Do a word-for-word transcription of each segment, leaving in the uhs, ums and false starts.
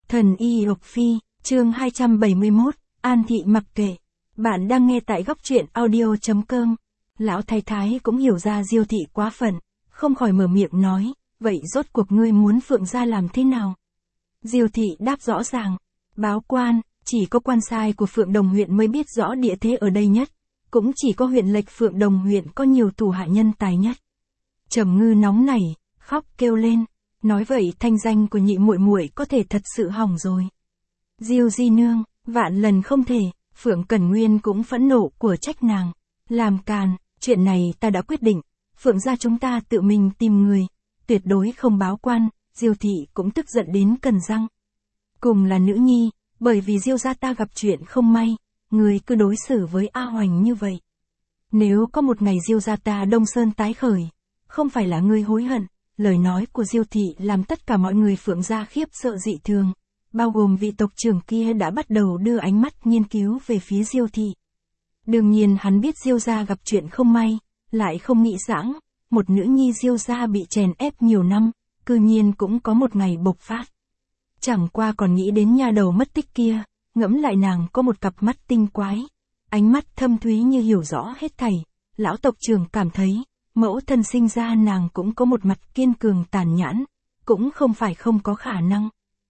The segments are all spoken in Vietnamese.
Thần y Lộc Phi, chương hai trăm bảy mươi mốt, An Thị mặc kệ. Bạn đang nghe tại góc truyện audio chấm com. Lão thái thái cũng hiểu ra Diêu thị quá phận, không khỏi mở miệng nói, vậy rốt cuộc ngươi muốn Phượng gia làm thế nào? Diêu thị đáp rõ ràng, báo quan, chỉ có quan sai của Phượng Đồng huyện mới biết rõ địa thế ở đây nhất, cũng chỉ có huyện lệch Phượng Đồng huyện có nhiều tù hạ nhân tài nhất. Trầm Ngư nóng nảy, khóc kêu lên, nói vậy thanh danh của nhị muội muội có thể thật sự hỏng rồi. Diêu di nương, vạn lần không thể, Phượng Cẩn Nguyên cũng phẫn nộ của trách nàng, làm càn, chuyện này ta đã quyết định, Phượng gia chúng ta tự mình tìm người, tuyệt đối không báo quan. Diêu thị cũng tức giận đến cần răng. Cùng là nữ nhi, bởi vì Diêu gia ta gặp chuyện không may, người cứ đối xử với A Hoành như vậy. Nếu có một ngày Diêu gia ta Đông Sơn tái khởi, không phải là ngươi hối hận. Lời nói của Diêu thị làm tất cả mọi người Phượng gia khiếp sợ dị thường, bao gồm vị tộc trưởng kia đã bắt đầu đưa ánh mắt nghiên cứu về phía Diêu thị. Đương nhiên hắn biết Diêu gia gặp chuyện không may, lại không nghĩ rằng một nữ nhi Diêu gia bị chèn ép nhiều năm, cư nhiên cũng có một ngày bộc phát. Chẳng qua còn nghĩ đến nha đầu mất tích kia, ngẫm lại nàng có một cặp mắt tinh quái, ánh mắt thâm thúy như hiểu rõ hết thảy, lão tộc trưởng cảm thấy, mẫu thân sinh ra nàng cũng có một mặt kiên cường tàn nhẫn, cũng không phải không có khả năng.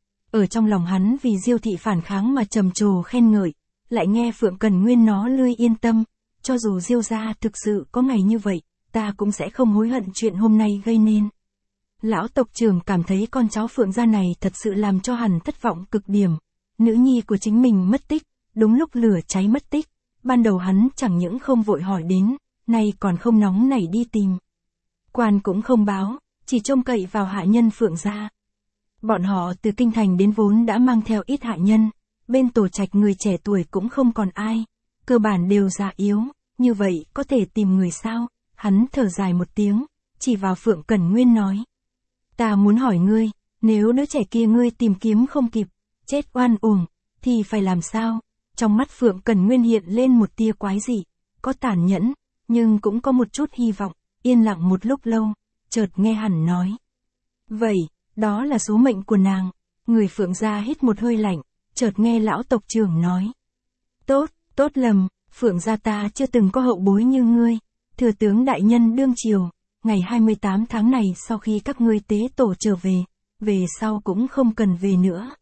Ở trong lòng hắn vì Diêu thị phản kháng mà trầm trồ khen ngợi, lại nghe Phượng Cẩn Nguyên nó lươi yên tâm, cho dù Diêu gia thực sự có ngày như vậy, ta cũng sẽ không hối hận chuyện hôm nay gây nên. Lão tộc trưởng cảm thấy con cháu Phượng gia này thật sự làm cho hắn thất vọng cực điểm. Nữ nhi của chính mình mất tích, đúng lúc lửa cháy mất tích. Ban đầu hắn chẳng những không vội hỏi đến, nay còn không nóng nảy đi tìm. Quan cũng không báo, chỉ trông cậy vào hạ nhân Phượng gia. Bọn họ từ kinh thành đến vốn đã mang theo ít hạ nhân, bên tổ trạch người trẻ tuổi cũng không còn ai, cơ bản đều già yếu, như vậy có thể tìm người sao? Hắn thở dài một tiếng, chỉ vào Phượng Cẩn Nguyên nói. Ta muốn hỏi ngươi, nếu đứa trẻ kia ngươi tìm kiếm không kịp, chết oan uổng, thì phải làm sao? Trong mắt Phượng Cẩn Nguyên hiện lên một tia quái dị, có tàn nhẫn, nhưng cũng có một chút hy vọng, yên lặng một lúc lâu, chợt nghe hắn nói. Vậy, đó là số mệnh của nàng. Người Phượng gia hít một hơi lạnh, chợt nghe lão tộc trưởng nói. Tốt, tốt lầm, Phượng gia ta chưa từng có hậu bối như ngươi, thừa tướng đại nhân đương triều. Ngày hai mươi tám tháng này sau khi các ngươi tế tổ trở về, về sau cũng không cần về nữa.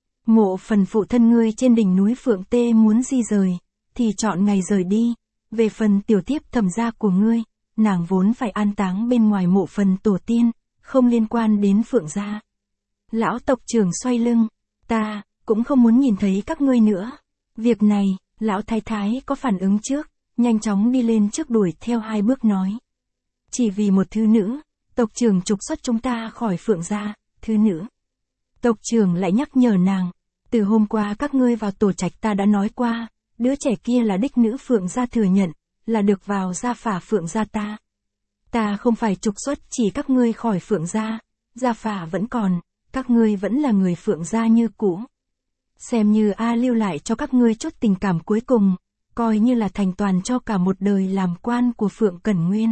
Mộ phần phụ thân ngươi trên đỉnh núi Phượng Tê muốn di rời, thì chọn ngày rời đi. Về phần tiểu thiếp thẩm gia của ngươi, nàng vốn phải an táng bên ngoài mộ phần tổ tiên, không liên quan đến Phượng gia. Lão tộc trưởng xoay lưng, ta cũng không muốn nhìn thấy các ngươi nữa. Việc này, lão thái thái có phản ứng trước, nhanh chóng đi lên trước đuổi theo hai bước nói. Chỉ vì một thứ nữ, tộc trưởng trục xuất chúng ta khỏi Phượng gia, thứ nữ. Tộc trưởng lại nhắc nhở nàng, từ hôm qua các ngươi vào tổ trạch ta đã nói qua, đứa trẻ kia là đích nữ Phượng gia thừa nhận, là được vào gia phả Phượng gia ta. Ta không phải trục xuất chỉ các ngươi khỏi Phượng gia, gia phả vẫn còn, các ngươi vẫn là người Phượng gia như cũ. Xem như A lưu lại cho các ngươi chút tình cảm cuối cùng, coi như là thành toàn cho cả một đời làm quan của Phượng Cẩn Nguyên.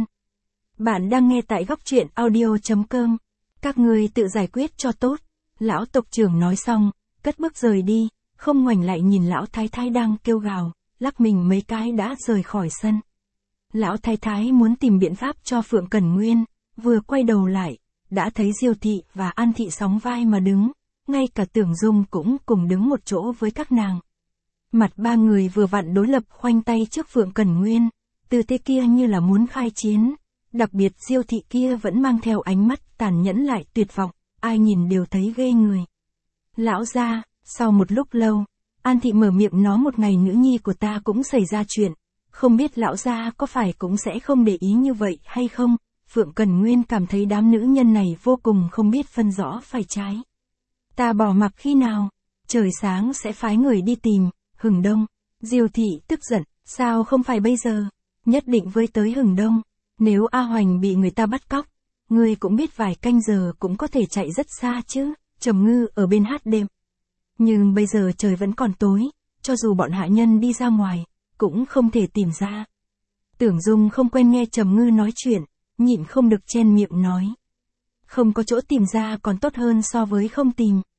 Bạn đang nghe tại góc truyện audio chấm com. Các ngươi tự giải quyết cho tốt. Lão tộc trưởng nói xong, cất bước rời đi, không ngoảnh lại nhìn lão thái thái đang kêu gào, lắc mình mấy cái đã rời khỏi sân. Lão thái thái muốn tìm biện pháp cho Phượng Cẩn Nguyên, vừa quay đầu lại, đã thấy Diêu thị và An thị sóng vai mà đứng, ngay cả Tưởng Dung cũng cùng đứng một chỗ với các nàng. Mặt ba người vừa vặn đối lập khoanh tay trước Phượng Cẩn Nguyên, tư thế kia như là muốn khai chiến. Đặc biệt Diêu thị kia vẫn mang theo ánh mắt tàn nhẫn lại tuyệt vọng, ai nhìn đều thấy ghê người. Lão gia, sau một lúc lâu, An thị mở miệng nói một ngày nữ nhi của ta cũng xảy ra chuyện, không biết lão gia có phải cũng sẽ không để ý như vậy hay không? Phượng Cẩn Nguyên cảm thấy đám nữ nhân này vô cùng không biết phân rõ phải trái. Ta bỏ mặc khi nào? Trời sáng sẽ phái người đi tìm, Hừng Đông. Diêu thị tức giận, sao không phải bây giờ? Nhất định với tới Hừng Đông. Nếu A Hoành bị người ta bắt cóc, ngươi cũng biết vài canh giờ cũng có thể chạy rất xa chứ. Trầm Ngư ở bên hát đêm. Nhưng bây giờ trời vẫn còn tối, cho dù bọn hạ nhân đi ra ngoài, cũng không thể tìm ra. Tưởng Dung không quen nghe Trầm Ngư nói chuyện, nhịn không được chen miệng nói. Không có chỗ tìm ra còn tốt hơn so với không tìm.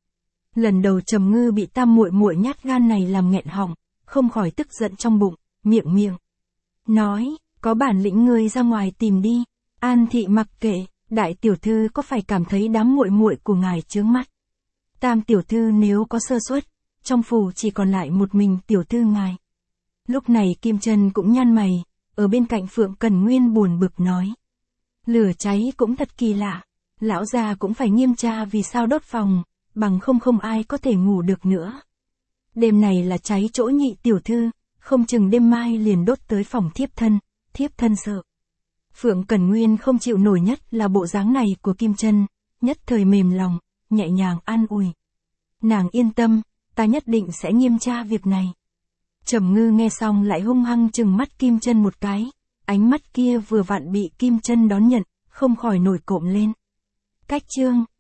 Lần đầu Trầm Ngư bị Tam muội muội nhát gan này làm nghẹn họng, không khỏi tức giận trong bụng, miệng miệng nói, có bản lĩnh ngươi ra ngoài tìm đi. An thị mặc kệ, đại tiểu thư có phải cảm thấy đám muội muội của ngài chướng mắt? Tam tiểu thư nếu có sơ suất, trong phủ chỉ còn lại một mình tiểu thư ngài. Lúc này Kim Chân cũng nhăn mày, ở bên cạnh Phượng Cẩn Nguyên buồn bực nói. Lửa cháy cũng thật kỳ lạ, lão gia cũng phải nghiêm tra vì sao đốt phòng, bằng không không ai có thể ngủ được nữa. Đêm này là cháy chỗ nhị tiểu thư, không chừng đêm mai liền đốt tới phòng thiếp thân, thiếp thân sợ. Phượng Cẩn Nguyên không chịu nổi nhất là bộ dáng này của Kim Chân, nhất thời mềm lòng, nhẹ nhàng an ủi. Nàng yên tâm, ta nhất định sẽ nghiêm tra việc này. Trầm Ngư nghe xong lại hung hăng trừng mắt Kim Chân một cái, ánh mắt kia vừa vặn bị Kim Chân đón nhận, không khỏi nổi cộm lên. Cách chương